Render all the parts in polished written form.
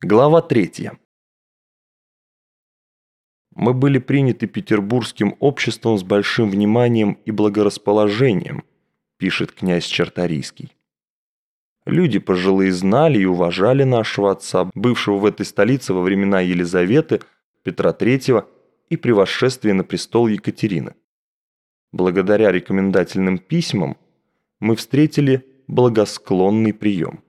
Глава 3. Мы были приняты петербургским обществом с большим вниманием и благорасположением, пишет князь Чарторийский. Люди пожилые знали и уважали нашего отца, бывшего в этой столице во времена Елизаветы, Петра III и при восшествии на престол Екатерины. Благодаря рекомендательным письмам мы встретили благосклонный прием.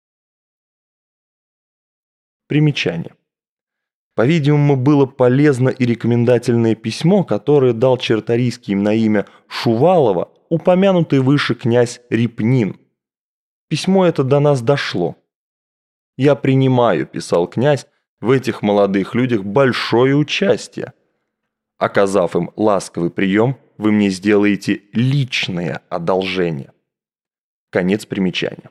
Примечание. По-видимому, было полезно и рекомендательное письмо, которое дал Чарторийский на имя Шувалова упомянутый выше князь Репнин. Письмо это до нас дошло. «Я принимаю», – писал князь, – «в этих молодых людях большое участие. Оказав им ласковый прием, вы мне сделаете личное одолжение». Конец примечания.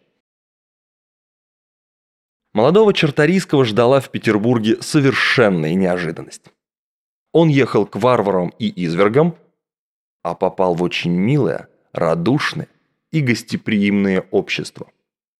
Молодого Чарторийского ждала в Петербурге совершенная неожиданность. Он ехал к варварам и извергам, а попал в очень милое, радушное и гостеприимное общество.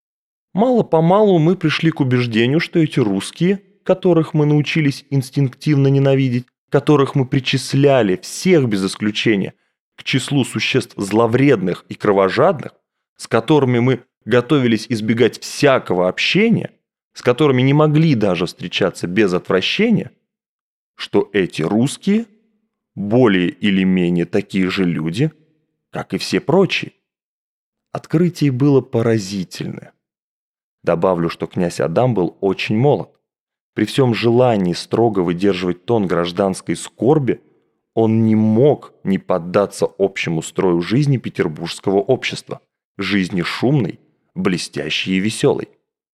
Мало-помалу мы пришли к убеждению, что эти русские, которых мы научились инстинктивно ненавидеть, которых мы причисляли всех без исключения к числу существ зловредных и кровожадных, с которыми мы готовились избегать всякого общения, с которыми не могли даже встречаться без отвращения, что эти русские более или менее такие же люди, как и все прочие. Открытие было поразительное. Добавлю, что князь Адам был очень молод. При всем желании строго выдерживать тон гражданской скорби, он не мог не поддаться общему строю жизни петербургского общества, жизни шумной, блестящей и веселой.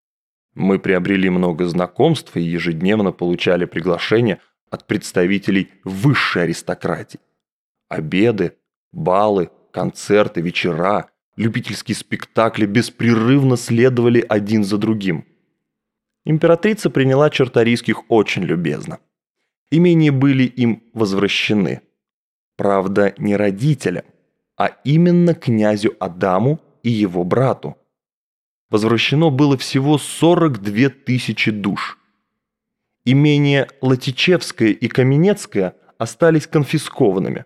Мы приобрели много знакомств и ежедневно получали приглашения от представителей высшей аристократии. Обеды, балы, концерты, вечера, любительские спектакли беспрерывно следовали один за другим. Императрица приняла Чарторийских очень любезно. Имения были им возвращены. Правда, не родителям, а именно князю Адаму и его брату. Возвращено было всего 42 тысячи душ. Имения Латичевское и Каменецкое остались конфискованными.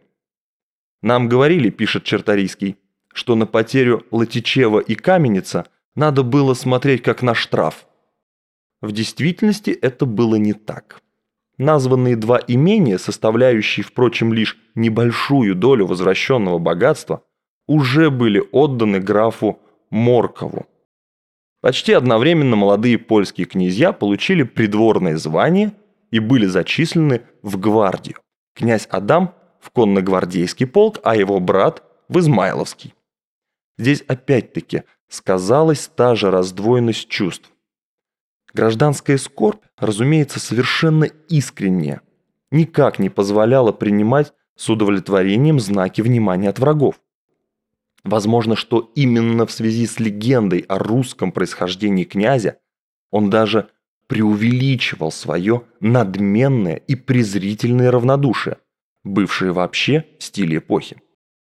Нам говорили, пишет Чарторийский, что на потерю Латичева и Каменеца надо было смотреть как на штраф. В действительности это было не так. Названные два имения, составляющие, впрочем, лишь небольшую долю возвращенного богатства, уже были отданы графу Моркову. Почти одновременно молодые польские князья получили придворное звание и были зачислены в гвардию. Князь Адам в конногвардейский полк, а его брат в Измайловский. Здесь опять-таки сказалась та же раздвоенность чувств. Гражданская скорбь, разумеется, совершенно искренняя, никак не позволяла принимать с удовлетворением знаки внимания от врагов. Возможно, что именно в связи с легендой о русском происхождении князя он даже преувеличивал свое надменное и презрительное равнодушие, бывшее вообще в стиле эпохи.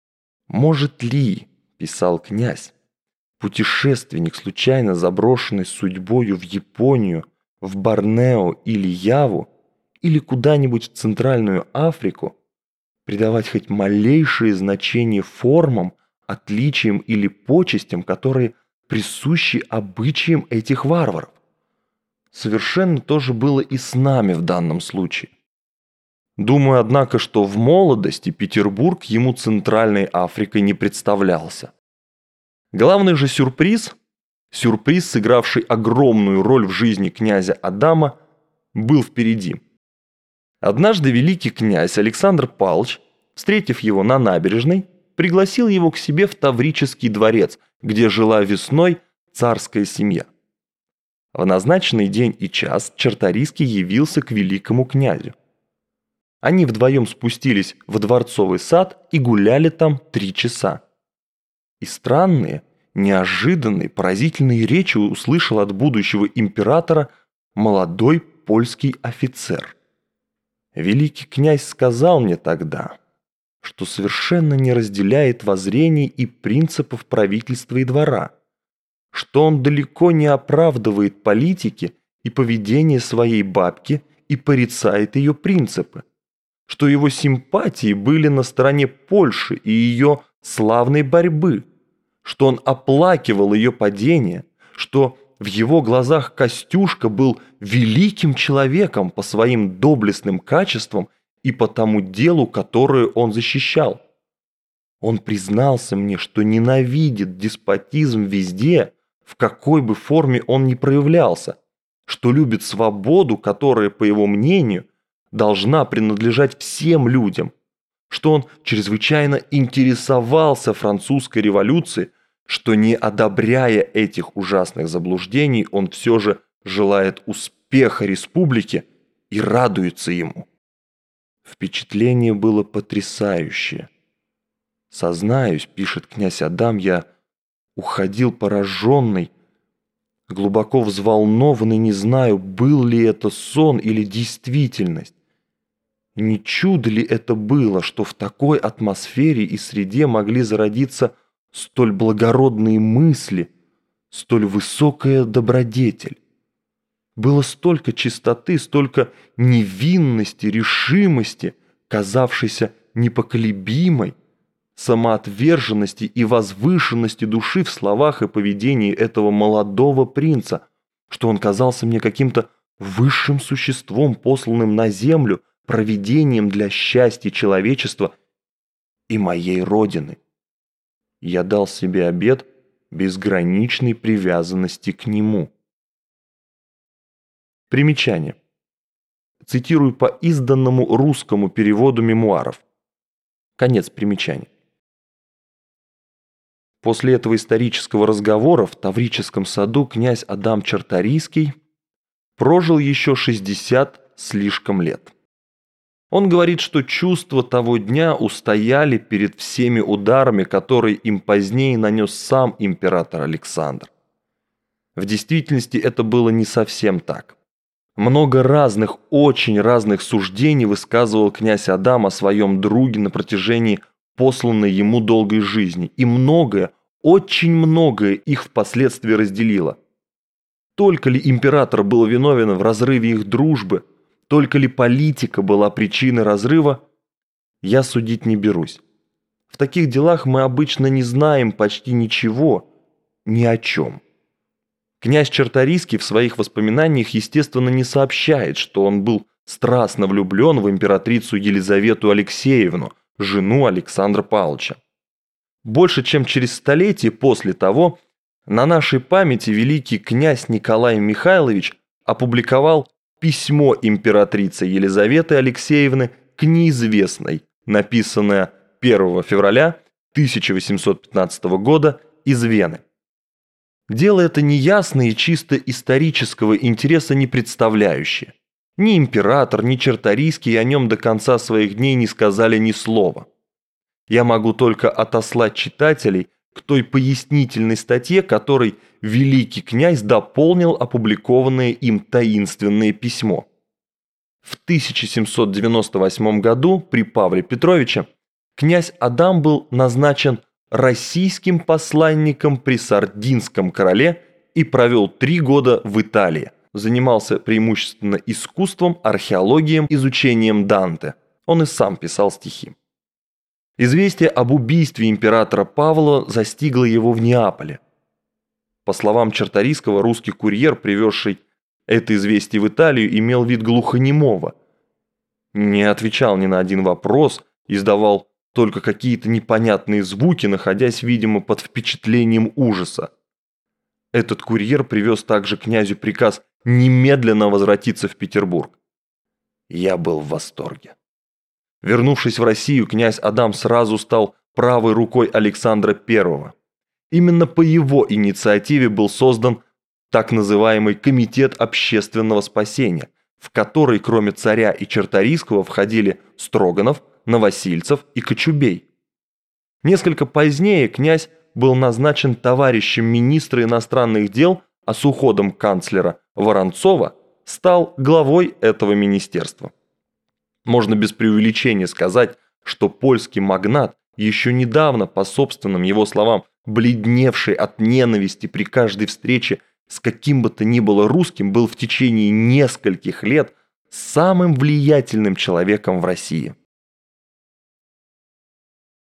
«Может ли, — писал князь, — путешественник, случайно заброшенный судьбою в Японию, в Борнео или Яву, или куда-нибудь в Центральную Африку, придавать хоть малейшее значение формам, отличиям или почестям, которые присущи обычаям этих варваров? Совершенно то же было и с нами в данном случае. Думаю, однако, что в молодости Петербург ему Центральной Африкой не представлялся. Главный же сюрприз, сыгравший огромную роль в жизни князя Адама, был впереди. Однажды великий князь Александр Павлович, встретив его на набережной, пригласил его к себе в Таврический дворец, где жила весной царская семья. В назначенный день и час Чарторийский явился к великому князю. Они вдвоем спустились в дворцовый сад и гуляли там 3 часа. И странные, неожиданные, поразительные речи услышал от будущего императора молодой польский офицер. Великий князь сказал мне тогда, что совершенно не разделяет воззрений и принципов правительства и двора, что он далеко не оправдывает политики и поведение своей бабки и порицает ее принципы, что его симпатии были на стороне Польши и ее славной борьбы, что он оплакивал ее падение, что в его глазах Костюшка был великим человеком по своим доблестным качествам и по тому делу, которое он защищал. Он признался мне, что ненавидит деспотизм везде, в какой бы форме он ни проявлялся, что любит свободу, которая, по его мнению, должна принадлежать всем людям, что он чрезвычайно интересовался французской революцией, что, не одобряя этих ужасных заблуждений, он все же желает успеха республике и радуется ему. Впечатление было потрясающее. «Сознаюсь, — пишет князь Адам, — я уходил пораженный, глубоко взволнованный, не знаю, был ли это сон или действительность. Не чудо ли это было, что в такой атмосфере и среде могли зародиться столь благородные мысли, столь высокая добродетель? Было столько чистоты, столько невинности, решимости, казавшейся непоколебимой, самоотверженности и возвышенности души в словах и поведении этого молодого принца, что он казался мне каким-то высшим существом, посланным на землю, провидением для счастья человечества и моей родины. Я дал себе обет безграничной привязанности к нему». Примечание. Цитирую по изданному русскому переводу мемуаров. Конец примечания. После этого исторического разговора в Таврическом саду князь Адам Чарторийский прожил еще 60 слишком лет. Он говорит, что чувства того дня устояли перед всеми ударами, которые им позднее нанес сам император Александр. В действительности это было не совсем так. Много разных, очень разных суждений высказывал князь Адам о своем друге на протяжении посланной ему долгой жизни, и многое, очень многое их впоследствии разделило. Только ли император был виновен в разрыве их дружбы, только ли политика была причиной разрыва, я судить не берусь. В таких делах мы обычно не знаем почти ничего, ни о чем. Князь Чарторийский в своих воспоминаниях, естественно, не сообщает, что он был страстно влюблен в императрицу Елизавету Алексеевну, жену Александра Павловича. Больше чем через столетие после того, на нашей памяти великий князь Николай Михайлович опубликовал письмо императрицы Елизаветы Алексеевны к неизвестной, написанное 1 февраля 1815 года из Вены. Дело это неясное и чисто исторического интереса не представляющее. Ни император, ни Чарторийский о нем до конца своих дней не сказали ни слова. Я могу только отослать читателей к той пояснительной статье, которой великий князь дополнил опубликованное им таинственное письмо. В 1798 году при Павле Петровиче князь Адам был назначен российским посланником при Сардинском короле и провел 3 года в Италии. Занимался преимущественно искусством, археологией, изучением Данте. Он и сам писал стихи. Известие об убийстве императора Павла застигло его в Неаполе. По словам Чарторийского, русский курьер, привезший это известие в Италию, имел вид глухонемого. Не отвечал ни на один вопрос, издавал только какие-то непонятные звуки, находясь, видимо, под впечатлением ужаса. Этот курьер привез также князю приказ немедленно возвратиться в Петербург. Я был в восторге. Вернувшись в Россию, князь Адам сразу стал правой рукой Александра I. Именно по его инициативе был создан так называемый Комитет общественного спасения, в который кроме царя и Чарторийского входили Строганов, Новосильцев и Кочубей. Несколько позднее князь был назначен товарищем министра иностранных дел, а с уходом канцлера Воронцова стал главой этого министерства. Можно без преувеличения сказать, что польский магнат, еще недавно, по собственным его словам, бледневший от ненависти при каждой встрече с каким бы то ни было русским был в течение нескольких лет самым влиятельным человеком в России.